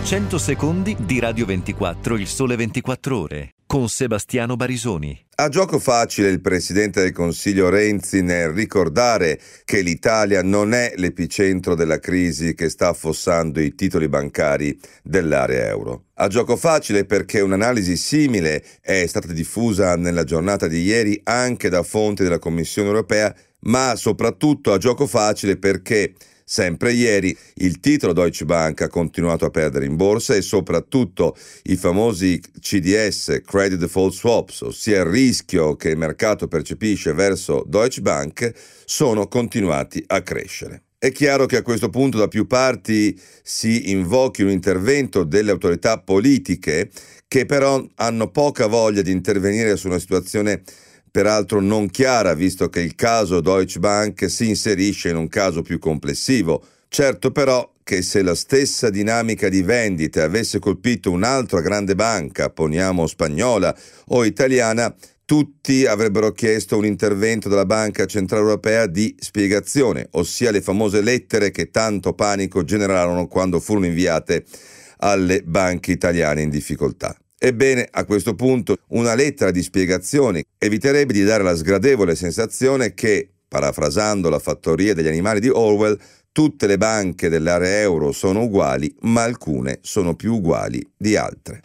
100 secondi di Radio 24, il sole 24 ore, con Sebastiano Barisoni. A gioco facile il Presidente del Consiglio Renzi nel ricordare che l'Italia non è l'epicentro della crisi che sta affossando i titoli bancari dell'area euro. A gioco facile perché un'analisi simile è stata diffusa nella giornata di ieri anche da fonti della Commissione europea, ma soprattutto a gioco facile perché sempre ieri il titolo Deutsche Bank ha continuato a perdere in borsa e soprattutto i famosi CDS, Credit Default Swaps, ossia il rischio che il mercato percepisce verso Deutsche Bank, sono continuati a crescere. È chiaro che a questo punto da più parti si invochi un intervento delle autorità politiche che però hanno poca voglia di intervenire su una situazione peraltro non chiara, visto che il caso Deutsche Bank si inserisce in un caso più complessivo. Certo però che se la stessa dinamica di vendite avesse colpito un'altra grande banca, poniamo spagnola o italiana, tutti avrebbero chiesto un intervento della Banca Centrale Europea di spiegazione, ossia le famose lettere che tanto panico generarono quando furono inviate alle banche italiane in difficoltà. Ebbene, a questo punto una lettera di spiegazioni eviterebbe di dare la sgradevole sensazione che, parafrasando la fattoria degli animali di Orwell, tutte le banche dell'area euro sono uguali, ma alcune sono più uguali di altre.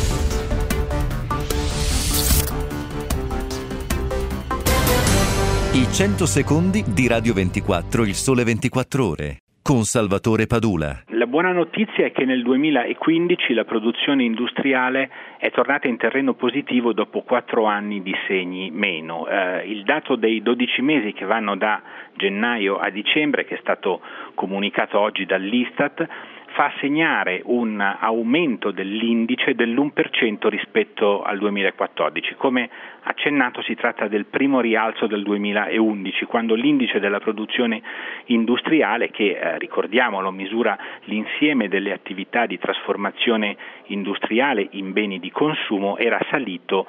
I 100 secondi di Radio 24, il sole 24 ore, con Salvatore Padula. La buona notizia è che nel 2015 la produzione industriale è tornata in terreno positivo dopo 4 anni di segni meno. Il dato dei 12 mesi che vanno da gennaio a dicembre, che è stato comunicato oggi dall'Istat, fa segnare un aumento dell'indice dell'1% rispetto al 2014. Come accennato, si tratta del primo rialzo del 2011, quando l'indice della produzione industriale, che ricordiamolo misura l'insieme delle attività di trasformazione industriale in beni di consumo, era salito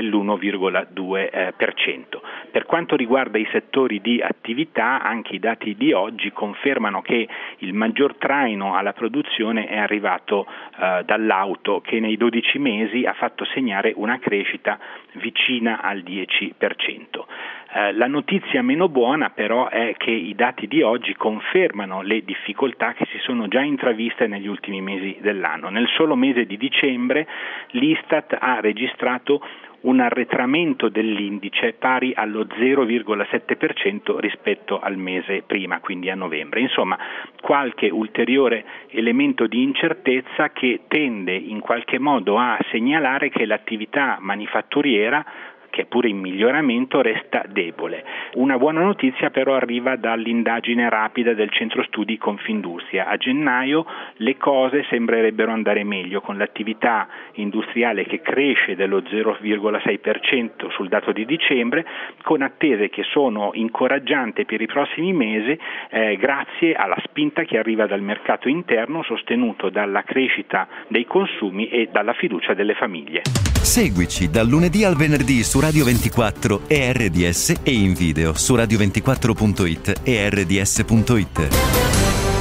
dell'1,2%. Per quanto riguarda i settori di attività, anche i dati di oggi confermano che il maggior traino alla produzione è arrivato dall'auto, che nei 12 mesi ha fatto segnare una crescita vicina al 10%. La notizia meno buona però è che i dati di oggi confermano le difficoltà che si sono già intraviste negli ultimi mesi dell'anno. Nel solo mese di dicembre l'Istat ha registrato un arretramento dell'indice pari allo 0,7% rispetto al mese prima, quindi a novembre. Insomma, qualche ulteriore elemento di incertezza che tende in qualche modo a segnalare che l'attività manifatturiera, che è pure in miglioramento, resta debole. Una buona notizia però arriva dall'indagine rapida del centro studi Confindustria. A gennaio le cose sembrerebbero andare meglio, con l'attività industriale che cresce dello 0,6% sul dato di dicembre, con attese che sono incoraggianti per i prossimi mesi grazie alla spinta che arriva dal mercato interno, sostenuto dalla crescita dei consumi e dalla fiducia delle famiglie. Seguici dal lunedì al venerdì su Radio 24 e RDS e in video su radio24.it e rds.it.